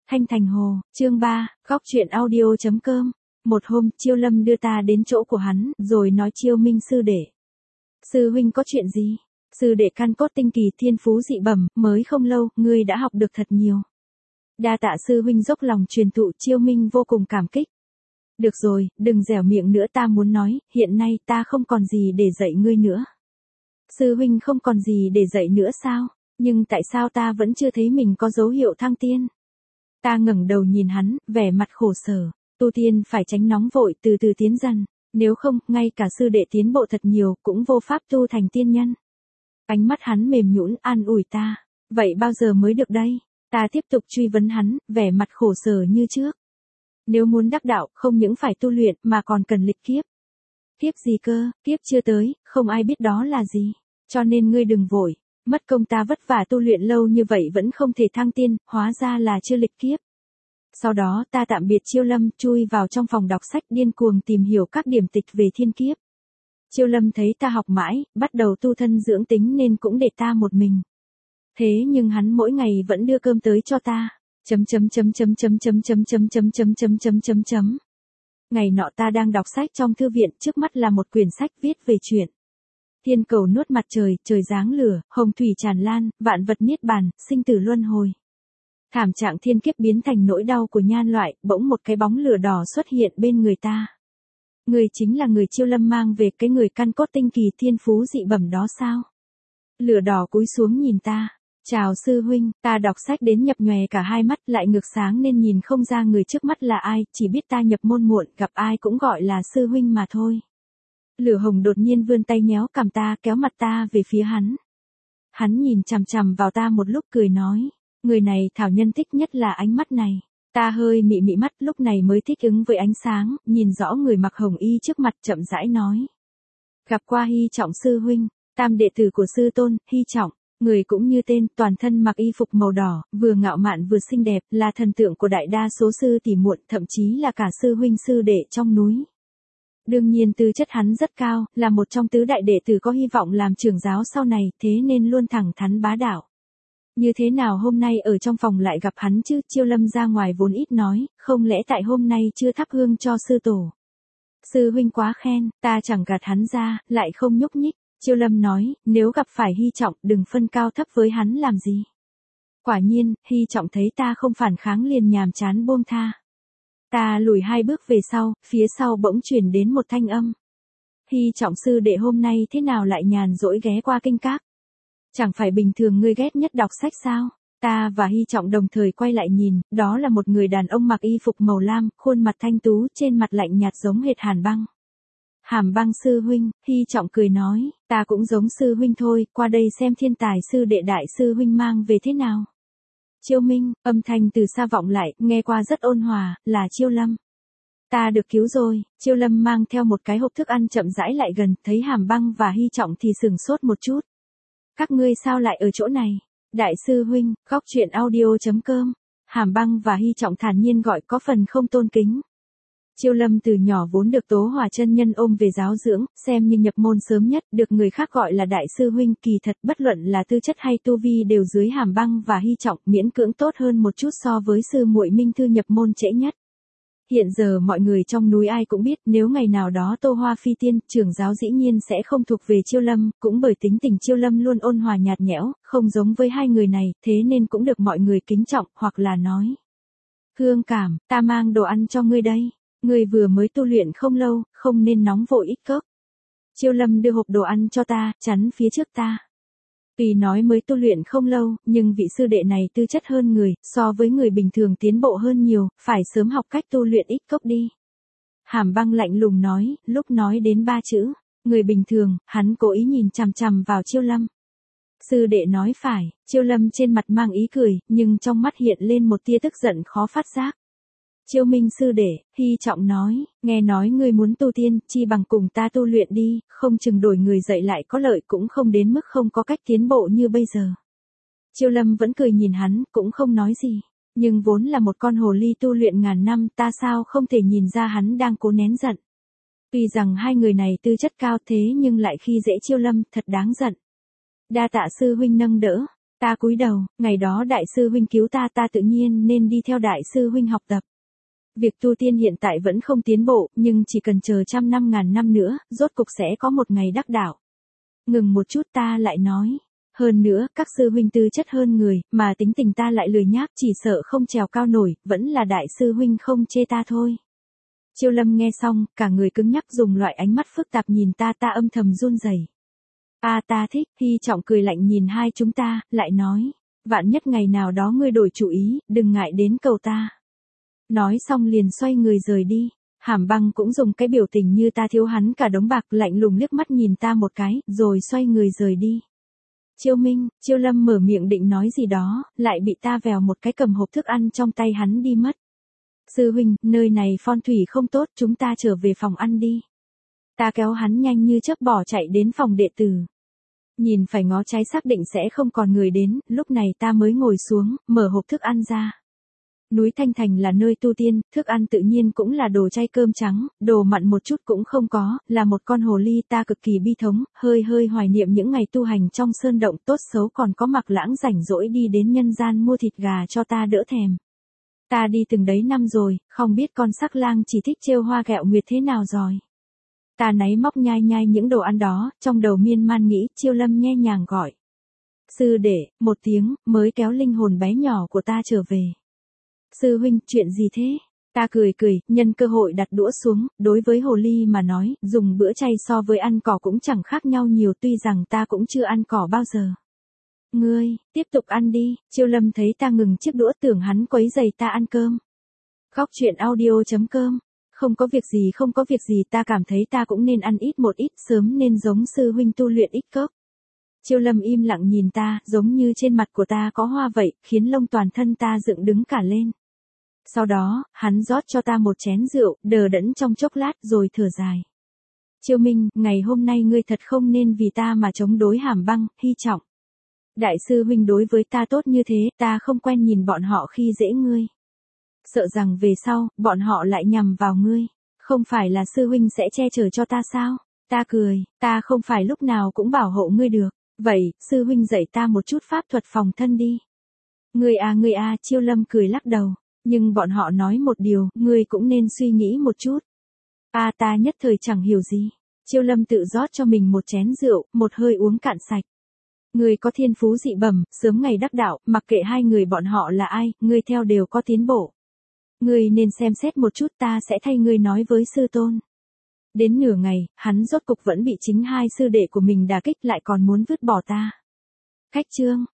Thanh Thành Hồ, chương 3, góc truyện audio.com. Một hôm, Chiêu Lâm đưa ta đến chỗ của hắn, rồi nói: Chiêu Minh sư đệ. Sư huynh có chuyện gì? Sư đệ căn cốt tinh kỳ, thiên phú dị bẩm, mới không lâu, ngươi đã học được thật nhiều. Đa tạ sư huynh dốc lòng truyền thụ. Chiêu Minh vô cùng cảm kích. Được rồi, đừng dẻo miệng nữa, ta muốn nói, hiện nay ta không còn gì để dạy ngươi nữa. Sư huynh không còn gì để dạy nữa sao? Nhưng tại sao ta vẫn chưa thấy mình có dấu hiệu thăng tiên? Ta ngẩng đầu nhìn hắn, vẻ mặt khổ sở. Tu tiên phải tránh nóng vội, từ từ tiến dần. Nếu không, ngay cả sư đệ tiến bộ thật nhiều, cũng vô pháp tu thành tiên nhân. Ánh mắt hắn mềm nhũn, an ủi ta. Vậy bao giờ mới được đây? Ta tiếp tục truy vấn hắn, vẻ mặt khổ sở như trước. Nếu muốn đắc đạo, không những phải tu luyện, mà còn cần lịch kiếp. Kiếp gì cơ? Kiếp chưa tới, không ai biết đó là gì. Cho nên ngươi đừng vội. Mất công ta vất vả tu luyện lâu như vậy vẫn không thể thăng tiên, hóa ra là chưa lịch kiếp. Sau đó ta tạm biệt Chiêu Lâm, chui vào trong phòng đọc sách, điên cuồng tìm hiểu các điểm tịch về thiên kiếp. Chiêu Lâm thấy ta học mãi, bắt đầu tu thân dưỡng tính nên cũng để ta một mình. Thế nhưng hắn mỗi ngày vẫn đưa cơm tới cho ta. Ngày nọ ta đang đọc sách trong thư viện, trước mắt là một quyển sách viết về chuyện thiên cầu nuốt mặt trời, trời giáng lửa, hồng thủy tràn lan, vạn vật niết bàn, sinh tử luân hồi. Thảm trạng thiên kiếp biến thành nỗi đau của nhân loại, bỗng một cái bóng lửa đỏ xuất hiện bên người ta. Người chính là người Chiêu Lâm mang về, cái người căn cốt tinh kỳ, thiên phú dị bẩm đó sao? Lửa đỏ cúi xuống nhìn ta. Chào sư huynh. Ta đọc sách đến nhập nhòe cả hai mắt, lại ngược sáng nên nhìn không ra người trước mắt là ai, chỉ biết ta nhập môn muộn, gặp ai cũng gọi là sư huynh mà thôi. Lửa hồng đột nhiên vươn tay nhéo cằm ta, kéo mặt ta về phía hắn. Hắn nhìn chằm chằm vào ta một lúc, cười nói: Người này thảo nhân thích nhất là ánh mắt này. Ta hơi mị mị mắt, lúc này mới thích ứng với ánh sáng, nhìn rõ người mặc hồng y trước mặt, chậm rãi nói: Gặp qua Hy Trọng sư huynh, tam đệ tử của sư tôn, Hy Trọng. Người cũng như tên, toàn thân mặc y phục màu đỏ, vừa ngạo mạn vừa xinh đẹp, là thần tượng của đại đa số sư tỷ muội, thậm chí là cả sư huynh sư đệ trong núi. Đương nhiên tư chất hắn rất cao, là một trong tứ đại đệ tử có hy vọng làm trưởng giáo sau này, thế nên luôn thẳng thắn bá đạo. Như thế nào hôm nay ở trong phòng lại gặp hắn chứ? Chiêu Lâm ra ngoài vốn ít nói, không lẽ tại hôm nay chưa thắp hương cho sư tổ? Sư huynh quá khen, ta chẳng gạt hắn ra, lại không nhúc nhích. Chiêu Lâm nói: Nếu gặp phải Hy Trọng, đừng phân cao thấp với hắn làm gì. Quả nhiên, Hy Trọng thấy ta không phản kháng liền nhàm chán buông tha. Ta lùi hai bước về sau, phía sau bỗng truyền đến một thanh âm. Hy Trọng sư đệ hôm nay thế nào lại nhàn rỗi ghé qua kinh các? Chẳng phải bình thường ngươi ghét nhất đọc sách sao? Ta và Hy Trọng đồng thời quay lại nhìn, đó là một người đàn ông mặc y phục màu lam, khuôn mặt thanh tú, trên mặt lạnh nhạt giống hệt Hàn Băng. Hàm Băng sư huynh. Hy Trọng cười nói: Ta cũng giống sư huynh thôi, qua đây xem thiên tài sư đệ đại sư huynh mang về thế nào. Chiêu Minh. Âm thanh từ xa vọng lại, nghe qua rất ôn hòa, là Chiêu Lâm. Ta được cứu rồi. Chiêu Lâm mang theo một cái hộp thức ăn chậm rãi lại gần, thấy Hàm Băng và Hy Trọng thì sửng sốt một chút. Các ngươi sao lại ở chỗ này? Đại sư huynh. Góc truyện audio.com. Hàm Băng và Hy Trọng thản nhiên gọi, có phần không tôn kính. Chiêu Lâm từ nhỏ vốn được Tố Hòa chân nhân ôm về giáo dưỡng, xem như nhập môn sớm nhất, được người khác gọi là đại sư huynh, kỳ thật bất luận là tư chất hay tu vi đều dưới Hàm Băng và Hy Trọng, miễn cưỡng tốt hơn một chút so với sư muội Minh Thư nhập môn trễ nhất. Hiện giờ mọi người trong núi ai cũng biết, nếu ngày nào đó Tô Hoa phi tiên, trưởng giáo dĩ nhiên sẽ không thuộc về Chiêu Lâm, cũng bởi tính tình Chiêu Lâm luôn ôn hòa nhạt nhẽo, không giống với hai người này, thế nên cũng được mọi người kính trọng, hoặc là nói: Hương Cảm, ta mang đồ ăn cho ngươi đây. Người vừa mới tu luyện không lâu, không nên nóng vội ít cốc. Chiêu Lâm đưa hộp đồ ăn cho ta, chắn phía trước ta. Tuy nói mới tu luyện không lâu, nhưng vị sư đệ này tư chất hơn người, so với người bình thường tiến bộ hơn nhiều, phải sớm học cách tu luyện ít cốc đi. Hàm Băng lạnh lùng nói, lúc nói đến ba chữ người bình thường, hắn cố ý nhìn chằm chằm vào Chiêu Lâm. Sư đệ nói phải. Chiêu Lâm trên mặt mang ý cười, nhưng trong mắt hiện lên một tia tức giận khó phát giác. Chiêu Minh sư đệ. Hy Trọng nói: Nghe nói ngươi muốn tu tiên, chi bằng cùng ta tu luyện đi, không chừng đổi người dạy lại có lợi, cũng không đến mức không có cách tiến bộ như bây giờ. Chiêu Lâm vẫn cười nhìn hắn, cũng không nói gì. Nhưng vốn là một con hồ ly tu luyện ngàn năm, ta sao không thể nhìn ra hắn đang cố nén giận. Tuy rằng hai người này tư chất cao thế nhưng lại khi dễ Chiêu Lâm, thật đáng giận. Đa tạ sư huynh nâng đỡ. Ta cúi đầu, ngày đó đại sư huynh cứu ta, ta tự nhiên nên đi theo đại sư huynh học tập. Việc tu tiên hiện tại vẫn không tiến bộ, nhưng chỉ cần chờ 100 năm, 1000 năm nữa, rốt cục sẽ có một ngày đắc đạo. Ngừng một chút ta lại nói. Hơn nữa, các sư huynh tư chất hơn người, mà tính tình ta lại lười nhác, chỉ sợ không trèo cao nổi, vẫn là đại sư huynh không chê ta thôi. Chiêu Lâm nghe xong, cả người cứng nhắc dùng loại ánh mắt phức tạp nhìn ta, ta âm thầm run rẩy. Ta thích, Hy Trọng cười lạnh nhìn hai chúng ta, lại nói. Vạn nhất ngày nào đó ngươi đổi chủ ý, đừng ngại đến cầu ta. Nói xong liền xoay người rời đi. Hàm Băng cũng dùng cái biểu tình như ta thiếu hắn cả đống bạc, lạnh lùng liếc mắt nhìn ta một cái, rồi xoay người rời đi. Chiêu Minh, Chiêu Lâm mở miệng định nói gì đó, lại bị ta vèo một cái cầm hộp thức ăn trong tay hắn đi mất. Sư huynh, nơi này phong thủy không tốt, chúng ta trở về phòng ăn đi. Ta kéo hắn nhanh như chớp bỏ chạy đến phòng đệ tử. Nhìn phải ngó trái xác định sẽ không còn người đến, lúc này ta mới ngồi xuống, mở hộp thức ăn ra. Núi Thanh Thành là nơi tu tiên, thức ăn tự nhiên cũng là đồ chay cơm trắng, đồ mặn một chút cũng không có, là một con hồ ly. Ta cực kỳ bi thống, hơi hoài niệm những ngày tu hành trong sơn động, tốt xấu còn có Mặc Lãng rảnh rỗi đi đến nhân gian mua thịt gà cho ta đỡ thèm. Ta đi từng đấy năm rồi, không biết con sắc lang chỉ thích trêu hoa ghẹo nguyệt thế nào rồi. Ta náy móc nhai những đồ ăn đó, trong đầu miên man nghĩ. Chiêu Lâm nhẹ nhàng gọi. Sư đệ, một tiếng, mới kéo linh hồn bé nhỏ của ta trở về. Sư huynh, chuyện gì thế? Ta cười, nhân cơ hội đặt đũa xuống, đối với hồ ly mà nói, dùng bữa chay so với ăn cỏ cũng chẳng khác nhau nhiều, tuy rằng ta cũng chưa ăn cỏ bao giờ. Ngươi, tiếp tục ăn đi. Chiêu Lâm thấy ta ngừng chiếc đũa tưởng hắn quấy rầy ta ăn cơm. Góc truyện audio.com. Không có việc gì, ta cảm thấy ta cũng nên ăn ít một ít, sớm nên giống sư huynh tu luyện ít cốc. Chiêu Lâm im lặng nhìn ta, giống như trên mặt của ta có hoa vậy, khiến lông toàn thân ta dựng đứng cả lên. Sau đó, hắn rót cho ta một chén rượu, đờ đẫn trong chốc lát rồi thở dài. Chiêu Minh, ngày hôm nay ngươi thật không nên vì ta mà chống đối Hàm Băng, Hy Trọng. Đại sư huynh đối với ta tốt như thế, ta không quen nhìn bọn họ khi dễ ngươi. Sợ rằng về sau, bọn họ lại nhằm vào ngươi. Không phải là sư huynh sẽ che chở cho ta sao? Ta cười, ta không phải lúc nào cũng bảo hộ ngươi được. Vậy, sư huynh dạy ta một chút pháp thuật phòng thân đi. Ngươi à, Chiêu Lâm cười lắc đầu. Nhưng bọn họ nói một điều, ngươi cũng nên suy nghĩ một chút. Ta nhất thời chẳng hiểu gì. Chiêu Lâm tự rót cho mình một chén rượu, một hơi uống cạn sạch. Ngươi có thiên phú dị bẩm, sớm ngày đắc đạo, mặc kệ hai người bọn họ là ai, ngươi theo đều có tiến bộ. Ngươi nên xem xét một chút, ta sẽ thay ngươi nói với sư tôn. Đến nửa ngày, hắn rốt cục vẫn bị chính hai sư đệ của mình đả kích, lại còn muốn vứt bỏ ta. Khách chương.